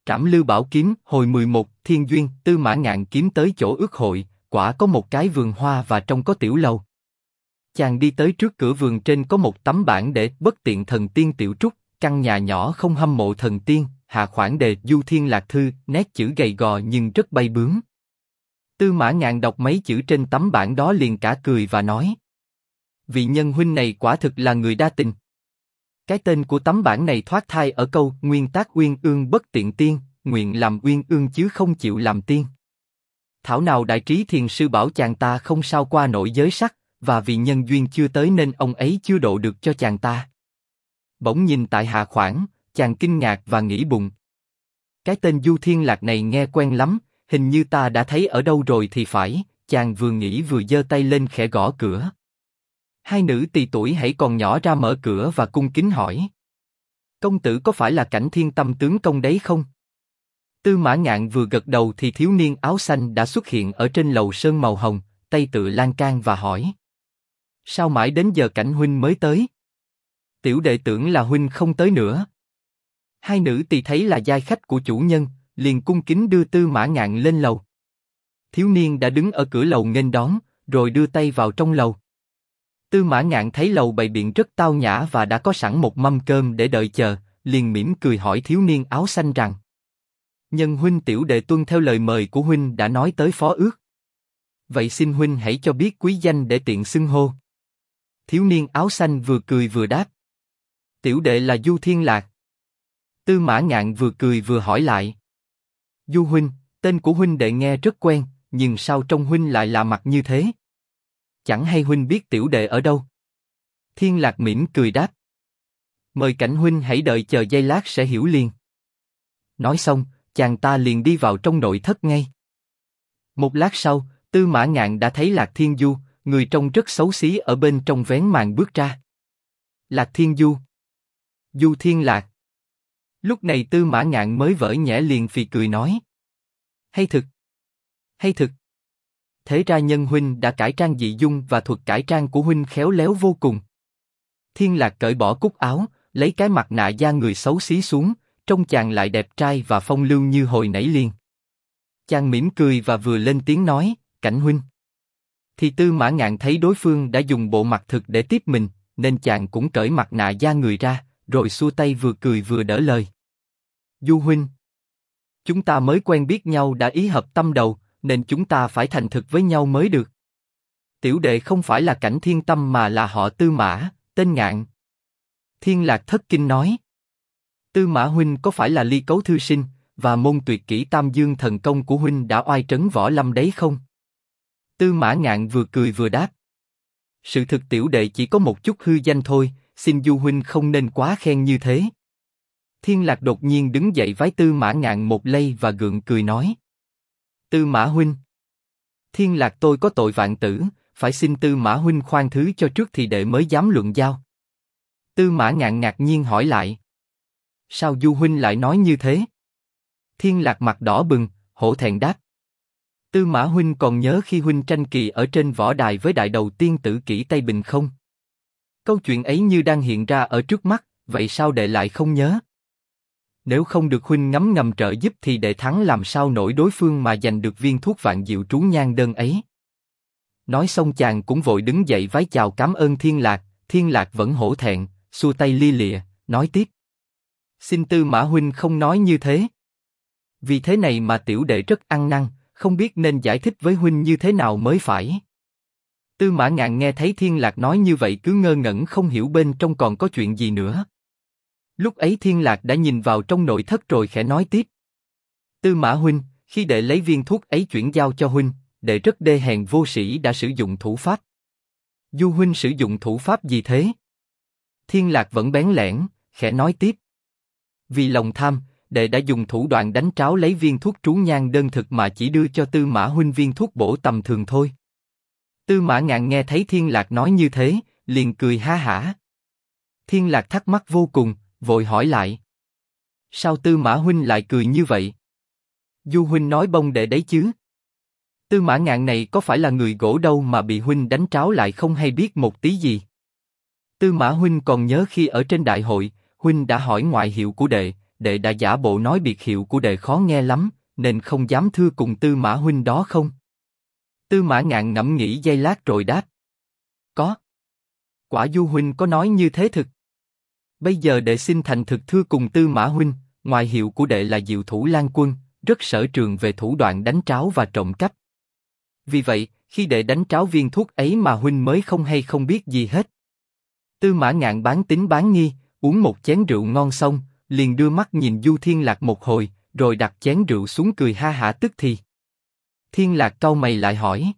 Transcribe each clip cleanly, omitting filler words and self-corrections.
Trảm Lưu Bảo Kiếm hồi 11, Thiên Duyên. Tư Mã Ngạn kiếm tới chỗ ước hội, quả có một cái vườn hoa và trong có tiểu lầu. Chàng đi tới trước cửa vườn, trên có một tấm bảng để bất tiện thần tiên tiểu trúc, căn nhà nhỏ không hâm mộ thần tiên, hạ khoản đề Du Thiên Lạc Thư, nét chữ gầy gò nhưng rất bay bướm. Tư Mã Ngạn đọc mấy chữ trên tấm bảng đó liền cả cười và nói: vị nhân huynh này quả thực là người đa tình. Cái tên của tấm bảng này thoát thai ở câu nguyên tác uyên ương bất tiện tiên, nguyện làm uyên ương chứ không chịu làm tiên. Thảo nào đại trí thiền sư bảo chàng ta không sao qua nổi giới sắc, và vì nhân duyên chưa tới nên ông ấy chưa độ được cho chàng ta. Bỗng nhìn tại hạ khoản, chàng kinh ngạc và nghĩ bụng: cái tên Du Thiên Lạc này nghe quen lắm, hình như ta đã thấy ở đâu rồi thì phải. Chàng vừa nghĩ vừa giơ tay lên khẽ gõ cửa. Hai nữ tỳ tuổi hãy còn nhỏ ra mở cửa và cung kính hỏi: công tử có phải là Cảnh Thiên Tâm tướng công đấy không? Tư Mã Ngạn vừa gật đầu thì thiếu niên áo xanh đã xuất hiện ở trên lầu sơn màu hồng, tay tựa lan can và hỏi: sao mãi đến giờ Cảnh huynh mới tới? Tiểu đệ tưởng là huynh không tới nữa. Hai nữ tỳ thấy là giai khách của chủ nhân, liền cung kính đưa Tư Mã Ngạn lên lầu. Thiếu niên đã đứng ở cửa lầu nghênh đón, rồi đưa tay vào trong lầu. Tư Mã Ngạn thấy lầu bày biện rất tao nhã và đã có sẵn một mâm cơm để đợi chờ, liền mỉm cười hỏi thiếu niên áo xanh rằng: nhân huynh tiểu đệ tuân theo lời mời của huynh đã nói tới phó ước. Vậy xin huynh hãy cho biết quý danh để tiện xưng hô. Thiếu niên áo xanh vừa cười vừa đáp: tiểu đệ là Du Thiên Lạc. Tư Mã Ngạn vừa cười vừa hỏi lại: Du huynh, tên của huynh đệ nghe rất quen, nhưng sao trông huynh lại lạ mặt như thế? Chẳng hay huynh biết tiểu đệ ở đâu? Thiên Lạc mỉm cười đáp: mời Cảnh huynh hãy đợi chờ giây lát sẽ hiểu liền. Nói xong, chàng ta liền đi vào trong nội thất ngay. Một lát sau, Tư Mã Ngạn đã thấy Lạc Thiên Du, người trông rất xấu xí ở bên trong vén màn bước ra. Lạc Thiên Du, Du Thiên Lạc. Lúc này Tư Mã Ngạn mới vỡ nhẽ liền phì cười nói: hay thực, hay thực. Thế ra nhân huynh đã cải trang dị dung và thuật cải trang của huynh khéo léo vô cùng. Thiên Lạc cởi bỏ cúc áo, lấy cái mặt nạ da người xấu xí xuống, trông chàng lại đẹp trai và phong lưu như hồi nãy liền. Chàng mỉm cười và vừa lên tiếng nói: Cảnh huynh. Thì Tư Mã Ngạn thấy đối phương đã dùng bộ mặt thực để tiếp mình, nên chàng cũng cởi mặt nạ da người ra, rồi xua tay vừa cười vừa đỡ lời: Du huynh, chúng ta mới quen biết nhau đã ý hợp tâm đầu, nên chúng ta phải thành thực với nhau mới được. Tiểu đệ không phải là Cảnh Thiên Tâm mà là họ Tư Mã, tên Ngạn. Thiên Lạc thất kinh nói: Tư Mã huynh có phải là Ly Cấu thư sinh, và môn tuyệt kỹ Tam Dương thần công của huynh đã oai trấn võ lâm đấy không? Tư Mã Ngạn vừa cười vừa đáp: sự thực tiểu đệ chỉ có một chút hư danh thôi, xin Du huynh không nên quá khen như thế. Thiên Lạc đột nhiên đứng dậy vái Tư Mã Ngạn một lây và gượng cười nói: Tư Mã huynh. Thiên Lạc tôi có tội vạn tử, phải xin Tư Mã huynh khoan thứ cho trước thì đệ mới dám luận giao. Tư Mã Ngạn ngạc nhiên hỏi lại: sao Du huynh lại nói như thế? Thiên Lạc mặt đỏ bừng, hổ thẹn đáp: Tư Mã huynh còn nhớ khi huynh tranh kỳ ở trên võ đài với đại đầu tiên tử Kỷ Tây Bình không? Câu chuyện ấy như đang hiện ra ở trước mắt, vậy sao đệ lại không nhớ? Nếu không được huynh ngấm ngầm trợ giúp thì đệ thắng làm sao nổi đối phương mà giành được viên thuốc vạn diệu trú nhan đơn ấy. Nói xong chàng cũng vội đứng dậy vái chào cảm ơn Thiên Lạc. Thiên Lạc vẫn hổ thẹn, xua tay lia lịa, nói tiếp: xin Tư Mã huynh không nói như thế. Vì thế này mà tiểu đệ rất ăn năn, không biết nên giải thích với huynh như thế nào mới phải. Tư Mã Ngạn nghe thấy Thiên Lạc nói như vậy cứ ngơ ngẩn không hiểu bên trong còn có chuyện gì nữa. Lúc ấy Thiên Lạc đã nhìn vào trong nội thất rồi khẽ nói tiếp: Tư Mã huynh, khi đệ lấy viên thuốc ấy chuyển giao cho huynh, đệ rất đê hèn vô sĩ đã sử dụng thủ pháp. Du huynh sử dụng thủ pháp gì thế? Thiên Lạc vẫn bén lẻn, khẽ nói tiếp: vì lòng tham, đệ đã dùng thủ đoạn đánh tráo lấy viên thuốc trú nhan đơn thực mà chỉ đưa cho Tư Mã huynh viên thuốc bổ tầm thường thôi. Tư Mã Ngạn nghe thấy Thiên Lạc nói như thế, liền cười ha hả. Thiên Lạc thắc mắc vô cùng, vội hỏi lại: sao Tư Mã huynh lại cười như vậy? Du huynh nói bông đệ đấy chứ? Tư Mã Ngạn này có phải là người gỗ đâu mà bị huynh đánh tráo lại không hay biết một tí gì? Tư Mã huynh còn nhớ khi ở trên đại hội, huynh đã hỏi ngoại hiệu của đệ, đệ đã giả bộ nói biệt hiệu của đệ khó nghe lắm, nên không dám thưa cùng Tư Mã huynh đó không? Tư Mã Ngạn ngẫm nghĩ giây lát rồi đáp. Có. Quả Du huynh có nói như thế thực. Bây giờ đệ xin thành thực thưa cùng Tư Mã huynh, ngoại hiệu của đệ là Diệu Thủ Lang Quân, rất sở trường về thủ đoạn đánh tráo và trộm cắp. Vì vậy, khi đệ đánh tráo viên thuốc ấy mà huynh mới không hay không biết gì hết. Tư Mã Ngạn bán tín bán nghi, uống một chén rượu ngon xong, liền đưa mắt nhìn Du Thiên Lạc một hồi, rồi đặt chén rượu xuống cười ha hả tức thì. Thiên Lạc cau mày lại hỏi.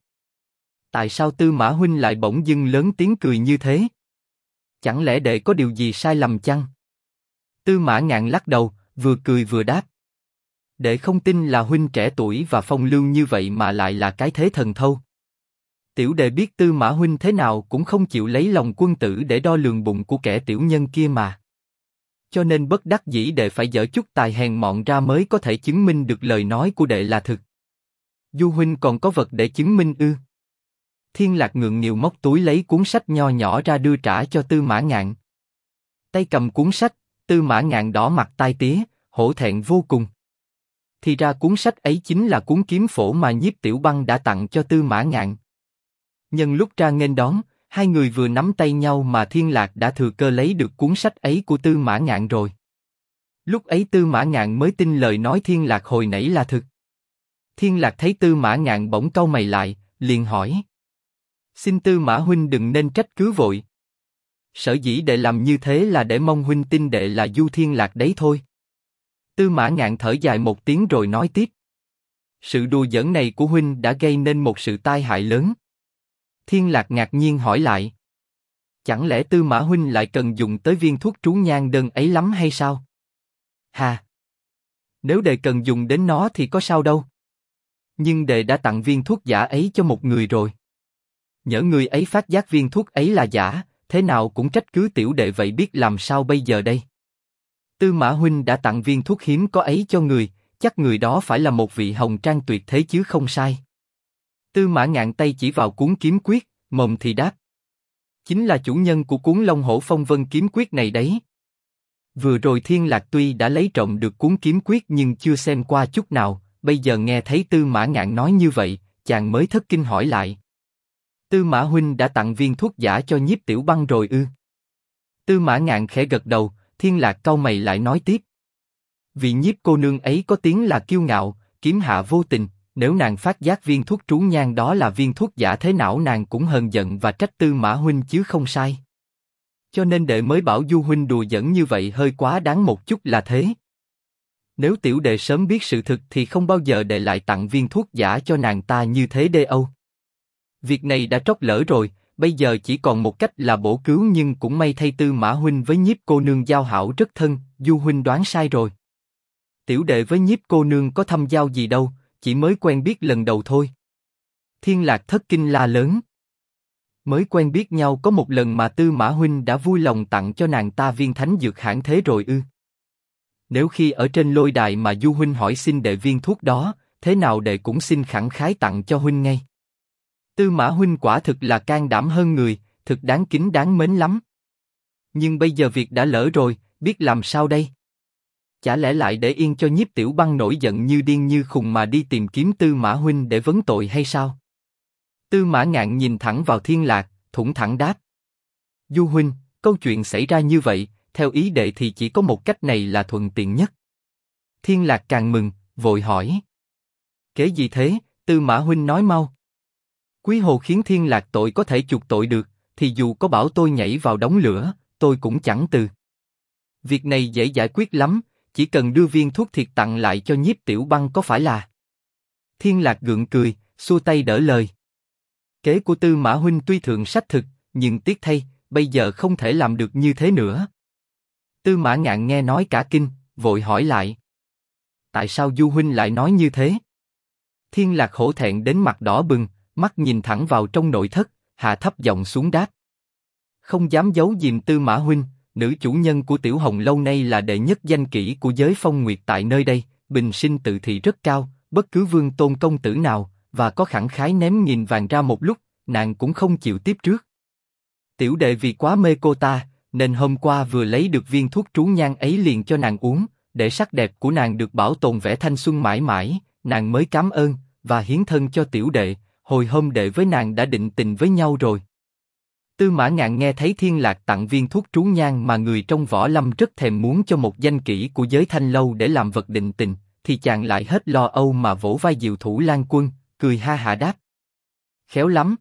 Tại sao Tư Mã huynh lại bỗng dưng lớn tiếng cười như thế? Chẳng lẽ đệ có điều gì sai lầm chăng? Tư Mã Ngạn lắc đầu, vừa cười vừa đáp. Đệ không tin là huynh trẻ tuổi và phong lưu như vậy mà lại là cái thế thần thâu. Tiểu đệ biết Tư Mã huynh thế nào cũng không chịu lấy lòng quân tử để đo lường bụng của kẻ tiểu nhân kia mà. Cho nên bất đắc dĩ đệ phải dở chút tài hèn mọn ra mới có thể chứng minh được lời nói của đệ là thực. Du huynh còn có vật để chứng minh ư? Thiên Lạc ngượng nghịu móc túi lấy cuốn sách nho nhỏ ra đưa trả cho Tư Mã Ngạn. Tay cầm cuốn sách, Tư Mã Ngạn đỏ mặt tai tía, hổ thẹn vô cùng. Thì ra cuốn sách ấy chính là cuốn kiếm phổ mà Nhiếp Tiểu Băng đã tặng cho Tư Mã Ngạn. Nhân lúc ra nghênh đón, hai người vừa nắm tay nhau mà Thiên Lạc đã thừa cơ lấy được cuốn sách ấy của Tư Mã Ngạn rồi. Lúc ấy Tư Mã Ngạn mới tin lời nói Thiên Lạc hồi nãy là thực. Thiên Lạc thấy Tư Mã Ngạn bỗng cau mày lại, liền hỏi. Xin Tư Mã huynh đừng nên trách cứ vội. Sở dĩ đệ làm như thế là để mong huynh tin đệ là Du Thiên Lạc đấy thôi. Tư Mã Ngạn thở dài một tiếng rồi nói tiếp. Sự đùa giỡn này của huynh đã gây nên một sự tai hại lớn. Thiên Lạc ngạc nhiên hỏi lại. Chẳng lẽ Tư Mã huynh lại cần dùng tới viên thuốc trú nhang đơn ấy lắm hay sao? Hà! Nếu đệ cần dùng đến nó thì có sao đâu. Nhưng đệ đã tặng viên thuốc giả ấy cho một người rồi. Nhỡ người ấy phát giác viên thuốc ấy là giả, thế nào cũng trách cứ tiểu đệ vậy biết làm sao bây giờ đây? Tư Mã huynh đã tặng viên thuốc hiếm có ấy cho người, chắc người đó phải là một vị hồng trang tuyệt thế chứ không sai. Tư Mã Ngạn tay chỉ vào cuốn kiếm quyết, mồm thì đáp. Chính là chủ nhân của cuốn Long Hổ Phong Vân kiếm quyết này đấy. Vừa rồi Thiên Lạc tuy đã lấy trộm được cuốn kiếm quyết nhưng chưa xem qua chút nào, bây giờ nghe thấy Tư Mã Ngạn nói như vậy, chàng mới thất kinh hỏi lại. Tư Mã huynh đã tặng viên thuốc giả cho Nhiếp Tiểu Băng rồi ư? Tư Mã Ngạn khẽ gật đầu, Thiên Lạc cau mày lại nói tiếp. Vị Nhiếp cô nương ấy có tiếng là kiêu ngạo, kiếm hạ vô tình, nếu nàng phát giác viên thuốc trú nhang đó là viên thuốc giả thế nào nàng cũng hờn giận và trách Tư Mã huynh chứ không sai. Cho nên đệ mới bảo Du huynh đùa giỡn như vậy hơi quá đáng một chút là thế. Nếu tiểu đệ sớm biết sự thực thì không bao giờ đệ lại tặng viên thuốc giả cho nàng ta như thế đê âu. Việc này đã trót lỡ rồi, bây giờ chỉ còn một cách là bổ cứu nhưng cũng may thay Tư Mã huynh với Nhiếp cô nương giao hảo rất thân, Du huynh đoán sai rồi. Tiểu đệ với Nhiếp cô nương có thâm giao gì đâu, chỉ mới quen biết lần đầu thôi. Thiên Lạc thất kinh la lớn. Mới quen biết nhau có một lần mà Tư Mã huynh đã vui lòng tặng cho nàng ta viên thánh dược hãn thế rồi ư? Nếu khi ở trên lôi đài mà Du huynh hỏi xin đệ viên thuốc đó, thế nào đệ cũng xin khẳng khái tặng cho huynh ngay. Tư Mã huynh quả thực là can đảm hơn người, thực đáng kính đáng mến lắm. Nhưng bây giờ việc đã lỡ rồi, biết làm sao đây? Chả lẽ lại để yên cho Nhiếp Tiểu Băng nổi giận như điên như khùng mà đi tìm kiếm Tư Mã huynh để vấn tội hay sao? Tư Mã Ngạn nhìn thẳng vào Thiên Lạc, thủng thẳng đáp. Du huynh, câu chuyện xảy ra như vậy, theo ý đệ thì chỉ có một cách này là thuận tiện nhất. Thiên Lạc càng mừng, vội hỏi. Kế gì thế, Tư Mã huynh nói mau. Quý hồ khiến Thiên Lạc tội có thể chuộc tội được, thì dù có bảo tôi nhảy vào đống lửa, tôi cũng chẳng từ. Việc này dễ giải quyết lắm, chỉ cần đưa viên thuốc thiệt tặng lại cho Nhiếp Tiểu Băng có phải là? Thiên Lạc gượng cười, xua tay đỡ lời. Kế của Tư Mã huynh tuy thượng sách thực, nhưng tiếc thay, bây giờ không thể làm được như thế nữa. Tư Mã Ngạn nghe nói cả kinh, vội hỏi lại. Tại sao Du huynh lại nói như thế? Thiên Lạc hổ thẹn đến mặt đỏ bừng, mắt nhìn thẳng vào trong nội thất, hạ thấp giọng xuống đáp. Không dám giấu giếm Tư Mã huynh, nữ chủ nhân của Tiểu Hồng lâu nay là đệ nhất danh kỹ của giới phong nguyệt tại nơi đây, bình sinh tự thị rất cao, bất cứ vương tôn công tử nào, và có khẳng khái ném nghìn vàng ra một lúc, nàng cũng không chịu tiếp trước. Tiểu đệ vì quá mê cô ta, nên hôm qua vừa lấy được viên thuốc trú nhang ấy liền cho nàng uống, để sắc đẹp của nàng được bảo tồn vẻ thanh xuân mãi mãi, nàng mới cảm ơn, và hiến thân cho tiểu đệ, hồi hôm đệ với nàng đã định tình với nhau rồi. Tư Mã Ngạn nghe thấy Thiên Lạc tặng viên thuốc trú nhang mà người trong võ lâm rất thèm muốn cho một danh kỹ của giới Thanh Lâu để làm vật định tình, thì chàng lại hết lo âu mà vỗ vai Diệu Thủ Lan Quân, cười ha hả đáp. Khéo lắm.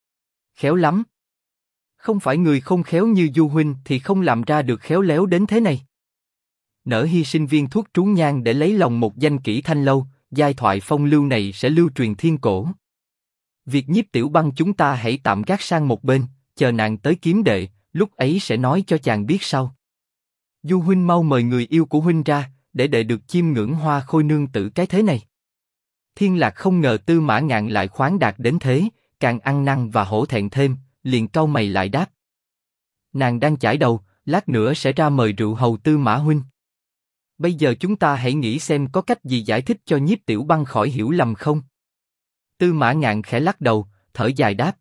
Khéo lắm. Không phải người không khéo như Du huynh thì không làm ra được khéo léo đến thế này. Nỡ hy sinh viên thuốc trú nhang để lấy lòng một danh kỹ Thanh Lâu, giai thoại phong lưu này sẽ lưu truyền thiên cổ. Việc Nhiếp Tiểu Băng chúng ta hãy tạm gác sang một bên, chờ nàng tới kiếm đệ, lúc ấy sẽ nói cho chàng biết sau. Du huynh mau mời người yêu của huynh ra, để đệ được chiêm ngưỡng Hoa Khôi nương tử cái thế này. Thiên Lạc không ngờ Tư Mã Ngạn lại khoáng đạt đến thế, càng ăn năn và hổ thẹn thêm, liền cau mày lại đáp. Nàng đang chải đầu, lát nữa sẽ ra mời rượu hầu Tư Mã huynh. Bây giờ chúng ta hãy nghĩ xem có cách gì giải thích cho Nhiếp Tiểu Băng khỏi hiểu lầm không? Tư Mã Ngạn khẽ lắc đầu, thở dài đáp.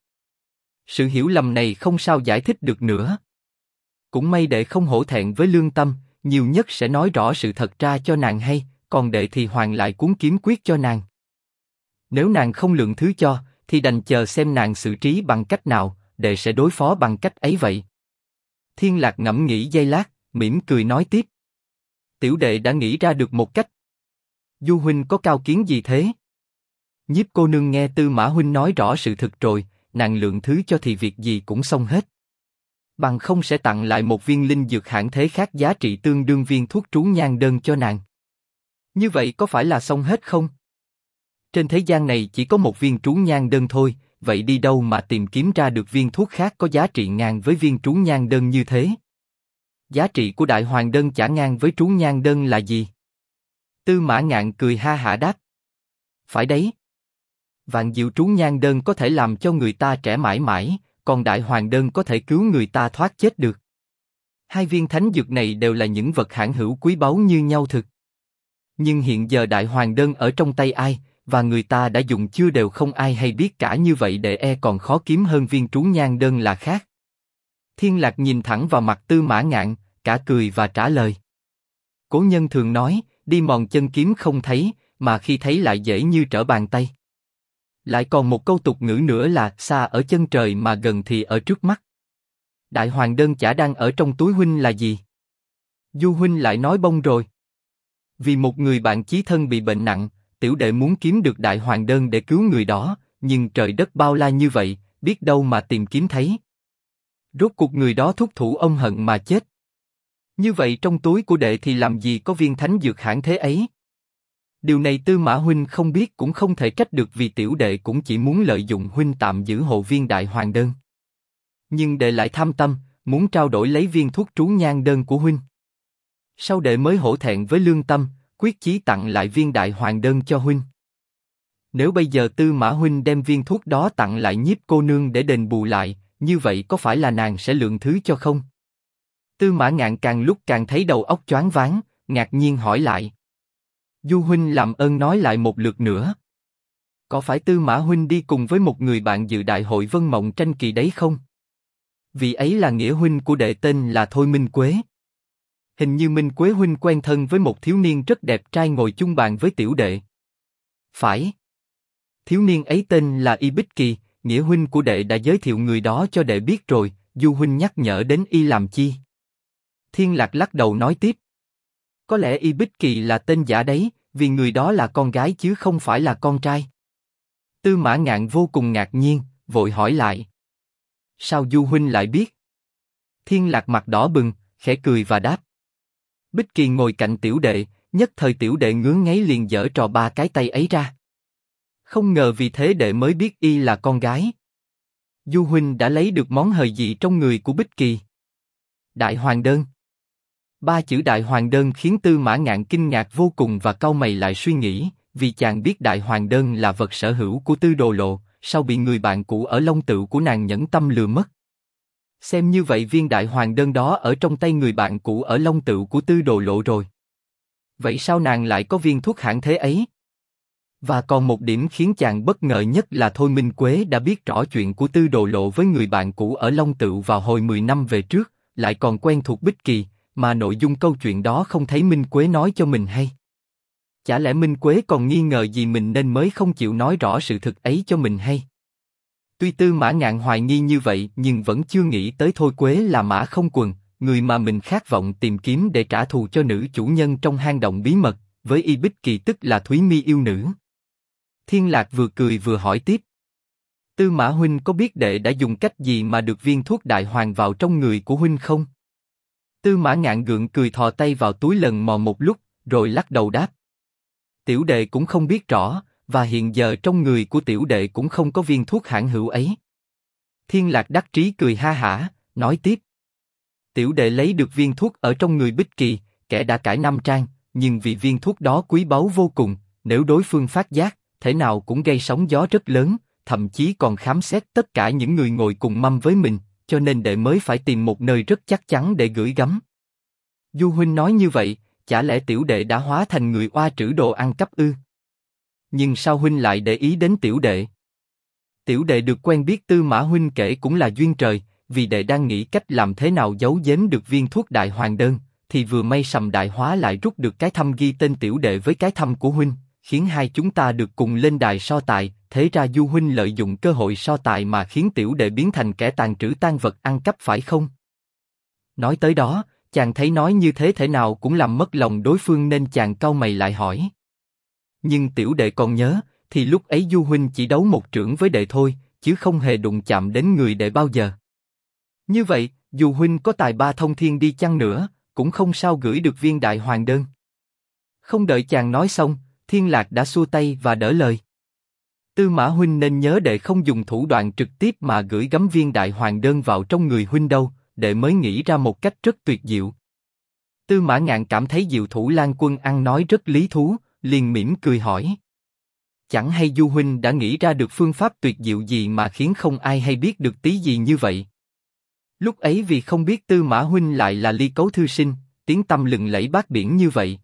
Sự hiểu lầm này không sao giải thích được nữa. Cũng may đệ không hổ thẹn với lương tâm, nhiều nhất sẽ nói rõ sự thật ra cho nàng hay, còn đệ thì hoàn lại cuốn kiếm quyết cho nàng. Nếu nàng không lượng thứ cho, thì đành chờ xem nàng xử trí bằng cách nào, đệ sẽ đối phó bằng cách ấy vậy. Thiên Lạc ngẫm nghĩ giây lát, mỉm cười nói tiếp. Tiểu đệ đã nghĩ ra được một cách. Du huynh có cao kiến gì thế? Nhiếp cô nương nghe Tư Mã huynh nói rõ sự thực rồi, nàng lượng thứ cho thì việc gì cũng xong hết. Bằng không sẽ tặng lại một viên linh dược hạng thế khác giá trị tương đương viên thuốc trú nhang đơn cho nàng. Như vậy có phải là xong hết không? Trên thế gian này chỉ có một viên trú nhang đơn thôi, vậy đi đâu mà tìm kiếm ra được viên thuốc khác có giá trị ngang với viên trú nhang đơn như thế? Giá trị của đại hoàng đơn chả ngang với trú nhang đơn là gì? Tư Mã Ngạn cười ha hả đáp. Phải đấy. Vạn diệu trú nhang đơn có thể làm cho người ta trẻ mãi mãi, còn đại hoàng đơn có thể cứu người ta thoát chết được. Hai viên thánh dược này đều là những vật hãn hữu quý báu như nhau thực. Nhưng hiện giờ đại hoàng đơn ở trong tay ai, và người ta đã dùng chưa đều không ai hay biết cả, như vậy để còn khó kiếm hơn viên trú nhang đơn là khác. Thiên Lạc nhìn thẳng vào mặt Tư Mã Ngạn, cả cười và trả lời. Cố nhân thường nói, đi mòn chân kiếm không thấy, mà khi thấy lại dễ như trở bàn tay. Lại còn một câu tục ngữ nữa là xa ở chân trời mà gần thì ở trước mắt. Đại hoàng đơn chả đang ở trong túi huynh là gì? Du huynh lại nói bông rồi. Vì một người bạn chí thân bị bệnh nặng, tiểu đệ muốn kiếm được đại hoàng đơn để cứu người đó, nhưng trời đất bao la như vậy, biết đâu mà tìm kiếm thấy. Rốt cuộc người đó thúc thủ ân hận mà chết. Như vậy trong túi của đệ thì làm gì có viên thánh dược hãn thế ấy? Điều này Tư Mã huynh không biết cũng không thể trách được, vì tiểu đệ cũng chỉ muốn lợi dụng huynh tạm giữ hộ viên đại hoàng đơn. Nhưng đệ lại tham tâm, muốn trao đổi lấy viên thuốc trú nhang đơn của huynh. Sau đệ mới hổ thẹn với lương tâm, quyết chí tặng lại viên đại hoàng đơn cho huynh. Nếu bây giờ Tư Mã huynh đem viên thuốc đó tặng lại Nhiếp cô nương để đền bù lại, như vậy có phải là nàng sẽ lượng thứ cho không? Tư Mã Ngạn càng lúc càng thấy đầu óc choáng váng, ngạc nhiên hỏi lại. Du huynh làm ơn nói lại một lượt nữa. Có phải Tư Mã huynh đi cùng với một người bạn dự đại hội Vân Mộng tranh kỳ đấy không? Vì ấy là nghĩa huynh của đệ tên là Thôi Minh Quế. Hình như Minh Quế huynh quen thân với một thiếu niên rất đẹp trai ngồi chung bàn với tiểu đệ. Phải. Thiếu niên ấy tên là Y Bích Kỳ, nghĩa huynh của đệ đã giới thiệu người đó cho đệ biết rồi, Du huynh nhắc nhở đến Y làm chi? Thiên Lạc lắc đầu nói tiếp. Có lẽ Y Bích Kỳ là tên giả đấy, vì người đó là con gái chứ không phải là con trai. Tư Mã Ngạn vô cùng ngạc nhiên, vội hỏi lại. Sao Du huynh lại biết? Thiên Lạc mặt đỏ bừng, khẽ cười và đáp. Bích Kỳ ngồi cạnh tiểu đệ, nhất thời tiểu đệ ngứa ngáy liền giở trò ba cái tay ấy ra. Không ngờ vì thế đệ mới biết Y là con gái. Du huynh đã lấy được món hời gì trong người của Bích Kỳ? Đại hoàng đơn. Ba chữ đại hoàng đơn khiến Tư Mã Ngạn kinh ngạc vô cùng và cau mày lại suy nghĩ, vì chàng biết đại hoàng đơn là vật sở hữu của Tư Đồ Lộ, sao bị người bạn cũ ở Long Tựu của nàng nhẫn tâm lừa mất. Xem như vậy viên đại hoàng đơn đó ở trong tay người bạn cũ ở Long Tựu của Tư Đồ Lộ rồi. Vậy sao nàng lại có viên thuốc hãn thế ấy? Và còn một điểm khiến chàng bất ngờ nhất là Thôi Minh Quế đã biết rõ chuyện của Tư Đồ Lộ với người bạn cũ ở Long Tựu vào hồi 10 năm về trước, lại còn quen thuộc Bích Kỳ, mà nội dung câu chuyện đó không thấy Minh Quế nói cho mình hay. Chả lẽ Minh Quế còn nghi ngờ gì mình nên mới không chịu nói rõ sự thực ấy cho mình hay? Tuy Tư Mã Ngạn hoài nghi như vậy nhưng vẫn chưa nghĩ tới Thôi Quế là Mã Không Quần, người mà mình khát vọng tìm kiếm để trả thù cho nữ chủ nhân trong hang động bí mật, với Y Bích Kỳ tức là Thúy Mi yêu nữ. Thiên Lạc vừa cười vừa hỏi tiếp. Tư Mã huynh có biết đệ đã dùng cách gì mà được viên thuốc đại hoàng vào trong người của huynh không? Tư Mã Ngạn gượng cười thò tay vào túi lần mò một lúc, rồi lắc đầu đáp. Tiểu đệ cũng không biết rõ, và hiện giờ trong người của tiểu đệ cũng không có viên thuốc hãn hữu ấy. Thiên Lạc đắc trí cười ha hả, nói tiếp. Tiểu đệ lấy được viên thuốc ở trong người Bích Kỳ, kẻ đã cải năm trang, nhưng vì viên thuốc đó quý báu vô cùng, nếu đối phương phát giác, thể nào cũng gây sóng gió rất lớn, thậm chí còn khám xét tất cả những người ngồi cùng mâm với mình, cho nên đệ mới phải tìm một nơi rất chắc chắn để gửi gắm. Du huynh nói như vậy, chả lẽ tiểu đệ đã hóa thành người oa trữ đồ ăn cắp ư? Nhưng sao huynh lại để ý đến tiểu đệ? Tiểu đệ được quen biết Tư Mã huynh kể cũng là duyên trời, vì đệ đang nghĩ cách làm thế nào giấu giếm được viên thuốc đại hoàng đơn, thì vừa may Sầm Đại Hóa lại rút được cái thăm ghi tên tiểu đệ với cái thăm của huynh, khiến hai chúng ta được cùng lên đài so tài. Thế ra Du huynh lợi dụng cơ hội so tài mà khiến tiểu đệ biến thành kẻ tàn trữ tang vật ăn cắp phải không? Nói tới đó, chàng thấy nói như thế thể nào cũng làm mất lòng đối phương nên chàng cau mày lại hỏi. Nhưng tiểu đệ còn nhớ, thì lúc ấy Du huynh chỉ đấu một chưởng với đệ thôi, chứ không hề đụng chạm đến người đệ bao giờ. Như vậy, dù huynh có tài ba thông thiên đi chăng nữa, cũng không sao gửi được viên đại hoàng đơn. Không đợi chàng nói xong, Thiên Lạc đã xua tay và đỡ lời. Tư Mã huynh nên nhớ đệ không dùng thủ đoạn trực tiếp mà gửi gắm viên đại hoàng đơn vào trong người huynh đâu, đệ mới nghĩ ra một cách rất tuyệt diệu. Tư Mã Ngạn cảm thấy Diệu Thủ Lan Quân ăn nói rất lý thú, liền mỉm cười hỏi. Chẳng hay Du huynh đã nghĩ ra được phương pháp tuyệt diệu gì mà khiến không ai hay biết được tí gì như vậy? Lúc ấy vì không biết Tư Mã huynh lại là Ly Cấu thư sinh, tiếng tăm lừng lẫy bát biển như vậy.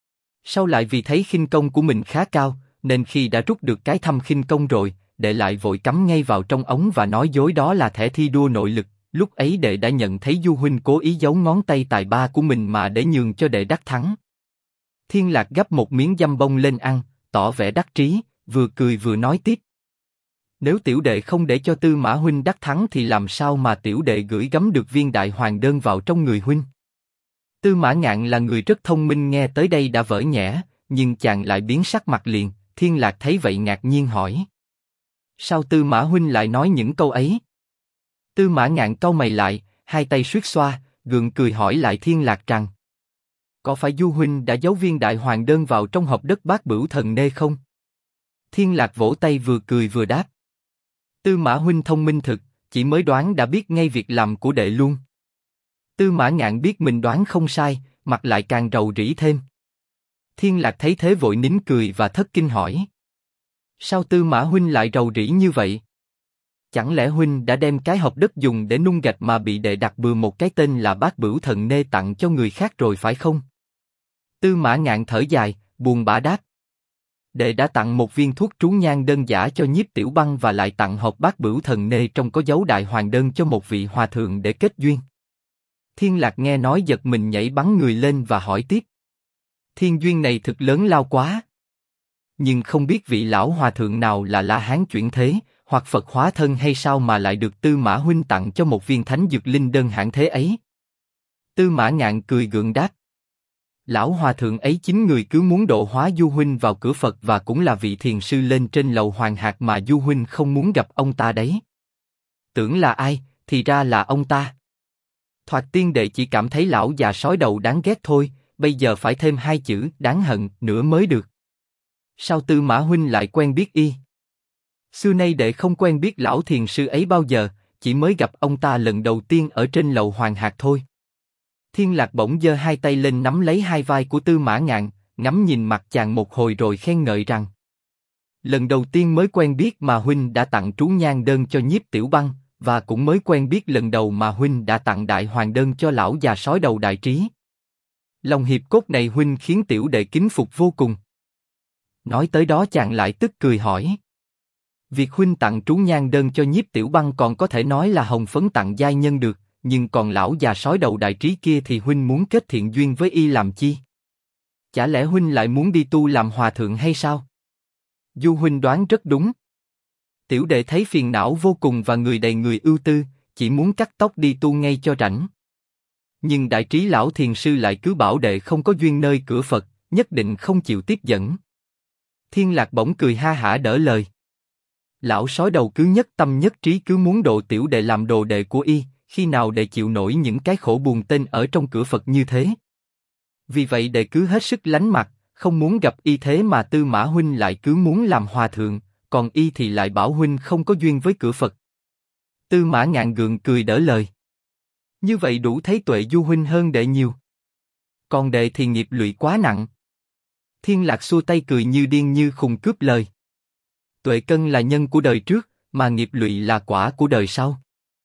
Sau lại vì thấy khinh công của mình khá cao, nên khi đã rút được cái thăm khinh công rồi, đệ lại vội cắm ngay vào trong ống và nói dối đó là thẻ thi đua nội lực. Lúc ấy đệ đã nhận thấy Du huynh cố ý giấu ngón tay tài ba của mình mà để nhường cho đệ đắc thắng. Thiên Lạc gắp một miếng dăm bông lên ăn, tỏ vẻ đắc trí, vừa cười vừa nói tiếp. Nếu tiểu đệ không để cho Tư Mã huynh đắc thắng thì làm sao mà tiểu đệ gửi gắm được viên đại hoàng đơn vào trong người huynh? Tư Mã Ngạn là người rất thông minh, nghe tới đây đã vỡ nhẽ, nhưng chàng lại biến sắc mặt liền. Thiên Lạc thấy vậy ngạc nhiên hỏi. Sao Tư Mã huynh lại nói những câu ấy? Tư Mã Ngạn cau mày lại, hai tay suýt xoa, gượng cười hỏi lại Thiên Lạc rằng. Có phải Du huynh đã giấu viên đại hoàng đơn vào trong hộp đất Bát Bửu Thần Nê không? Thiên Lạc vỗ tay vừa cười vừa đáp. Tư Mã huynh thông minh thực, chỉ mới đoán đã biết ngay việc làm của đệ luôn. Tư Mã Ngạn biết mình đoán không sai, mặt lại càng rầu rĩ thêm. Thiên Lạc thấy thế vội nín cười và thất kinh hỏi. Sao Tư Mã huynh lại rầu rĩ như vậy? Chẳng lẽ huynh đã đem cái hộp đất dùng để nung gạch mà bị đệ đặt bừa một cái tên là Bát Bửu Thần Nê tặng cho người khác rồi phải không? Tư Mã Ngạn thở dài, buồn bã đáp. Đệ đã tặng một viên thuốc trú nhang đơn giả cho Nhiếp Tiểu Băng và lại tặng hộp Bát Bửu Thần Nê trong có dấu đại hoàng đơn cho một vị hòa thượng để kết duyên. Thiên Lạc nghe nói giật mình nhảy bắn người lên và hỏi tiếp. Thiên duyên này thực lớn lao quá. Nhưng không biết vị lão hòa thượng nào là La Hán chuyển thế, hoặc Phật hóa thân hay sao mà lại được Tư Mã huynh tặng cho một viên thánh dược linh đơn hãn thế ấy? Tư Mã Ngạn cười gượng đáp. Lão hòa thượng ấy chính người cứ muốn độ hóa Du huynh vào cửa Phật và cũng là vị thiền sư lên trên lầu Hoàng Hạc mà Du huynh không muốn gặp ông ta đấy. Tưởng là ai, thì ra là ông ta. Thoạt tiên đệ chỉ cảm thấy lão già sói đầu đáng ghét thôi, bây giờ phải thêm hai chữ đáng hận nữa mới được. Sao Tư Mã huynh lại quen biết y? Xưa nay đệ không quen biết lão thiền sư ấy bao giờ, chỉ mới gặp ông ta lần đầu tiên ở trên lầu Hoàng Hạc thôi. Thiên Lạc bỗng giơ hai tay lên nắm lấy hai vai của Tư Mã Ngạn, ngắm nhìn mặt chàng một hồi rồi khen ngợi rằng. Lần đầu tiên mới quen biết mà huynh đã tặng trú nhang đơn cho Nhiếp Tiểu Băng, và cũng mới quen biết lần đầu mà huynh đã tặng đại hoàng đơn cho lão già sói đầu Đại Trí. Lòng hiệp cốt này huynh khiến tiểu đệ kính phục vô cùng. Nói tới đó chàng lại tức cười hỏi. Việc huynh tặng trú nhang đơn cho Nhiếp Tiểu Băng còn có thể nói là hồng phấn tặng giai nhân được, nhưng còn lão già sói đầu đại trí kia thì huynh muốn kết thiện duyên với y làm chi? Chả lẽ huynh lại muốn đi tu làm hòa thượng hay sao? Du huynh đoán rất đúng. Tiểu đệ thấy phiền não vô cùng và người đầy người ưu tư, chỉ muốn cắt tóc đi tu ngay cho rảnh. Nhưng đại trí lão thiền sư lại cứ bảo đệ không có duyên nơi cửa Phật, nhất định không chịu tiếp dẫn. Thiên Lạc bỗng cười ha hả đỡ lời. Lão sói đầu cứ nhất tâm nhất trí cứ muốn độ tiểu đệ làm đồ đệ của y, khi nào đệ chịu nổi những cái khổ buồn tên ở trong cửa Phật như thế? Vì vậy đệ cứ hết sức lánh mặt, không muốn gặp y, thế mà Tư Mã huynh lại cứ muốn làm hòa thượng, còn y thì lại bảo huynh không có duyên với cửa Phật. Tư Mã Ngạn gượng cười đỡ lời. Như vậy đủ thấy tuệ Du huynh hơn đệ nhiều. Còn đệ thì nghiệp lụy quá nặng. Thiên Lạc xua tay cười như điên như khùng cướp lời. Tuệ cân là nhân của đời trước, mà nghiệp lụy là quả của đời sau.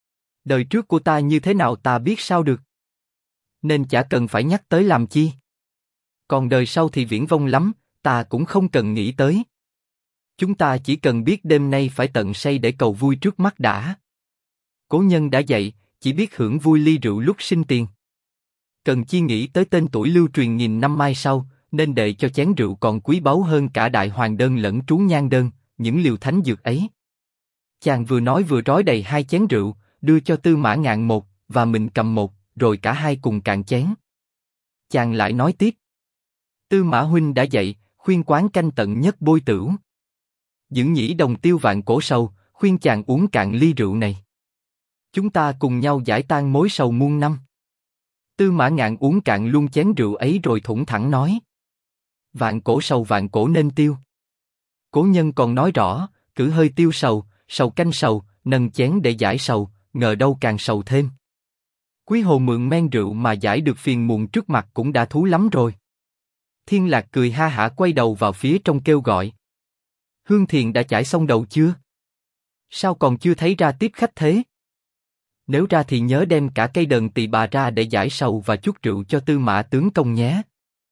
Đời trước của ta như thế nào ta biết sao được? Nên chả cần phải nhắc tới làm chi. Còn đời sau thì viển vông lắm, ta cũng không cần nghĩ tới. Chúng ta chỉ cần biết đêm nay phải tận say để cầu vui trước mắt đã. Cố nhân đã dạy, chỉ biết hưởng vui ly rượu lúc sinh tiền. Cần chi nghĩ tới tên tuổi lưu truyền nghìn năm mai sau, nên đệ cho chén rượu còn quý báu hơn cả đại hoàng đơn lẫn trú nhang đơn, những liều thánh dược ấy. Chàng vừa nói vừa rói đầy hai chén rượu, đưa cho Tư Mã Ngạn một, và mình cầm một, rồi cả hai cùng cạn chén. Chàng lại nói tiếp. Tư Mã huynh đã dạy, khuyên quán canh tận nhất bôi tửu. Dưỡng nhĩ đồng tiêu vạn cổ sầu, khuyên chàng uống cạn ly rượu này. Chúng ta cùng nhau giải tan mối sầu muôn năm. Tư Mã Ngạn uống cạn luôn chén rượu ấy rồi thủng thẳng nói. Vạn cổ sầu vạn cổ nên tiêu. Cố nhân còn nói rõ, cử hơi tiêu sầu, sầu canh sầu, nâng chén để giải sầu, ngờ đâu càng sầu thêm. Quý hồ mượn men rượu mà giải được phiền muộn trước mặt cũng đã thú lắm rồi. Thiên Lạc cười ha hả quay đầu vào phía trong kêu gọi. Hương Thiền đã chải xong đầu chưa? Sao còn chưa thấy ra tiếp khách thế? Nếu ra thì nhớ đem cả cây đờn tỳ bà ra để giải sầu và chút rượu cho Tư Mã tướng công nhé.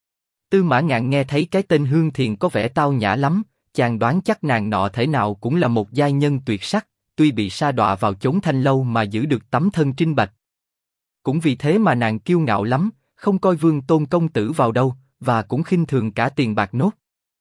Tư Mã Ngạn nghe thấy cái tên Hương Thiền có vẻ tao nhã lắm, chàng đoán chắc nàng nọ thể nào cũng là một giai nhân tuyệt sắc, tuy bị sa đọa vào chốn thanh lâu mà giữ được tấm thân trinh bạch. Cũng vì thế mà nàng kiêu ngạo lắm, không coi Vương Tôn công tử vào đâu, và cũng khinh thường cả tiền bạc nốt.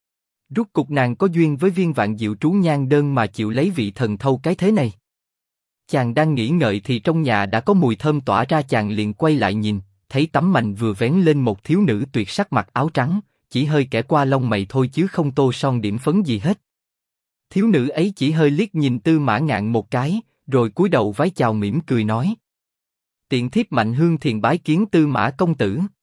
Rốt cục nàng có duyên với viên vạn diệu trú nhang đơn mà chịu lấy vị thần thâu cái thế này. Chàng đang nghĩ ngợi thì trong nhà đã có mùi thơm tỏa ra, chàng liền quay lại nhìn, thấy tấm mành vừa vén lên một thiếu nữ tuyệt sắc mặc áo trắng, chỉ hơi kẻ qua lông mày thôi chứ không tô son điểm phấn gì hết. Thiếu nữ ấy chỉ hơi liếc nhìn Tư Mã Ngạn một cái, rồi cúi đầu vái chào mỉm cười nói. Tiện thiếp Mạnh Hương Thiền bái kiến Tư Mã công tử.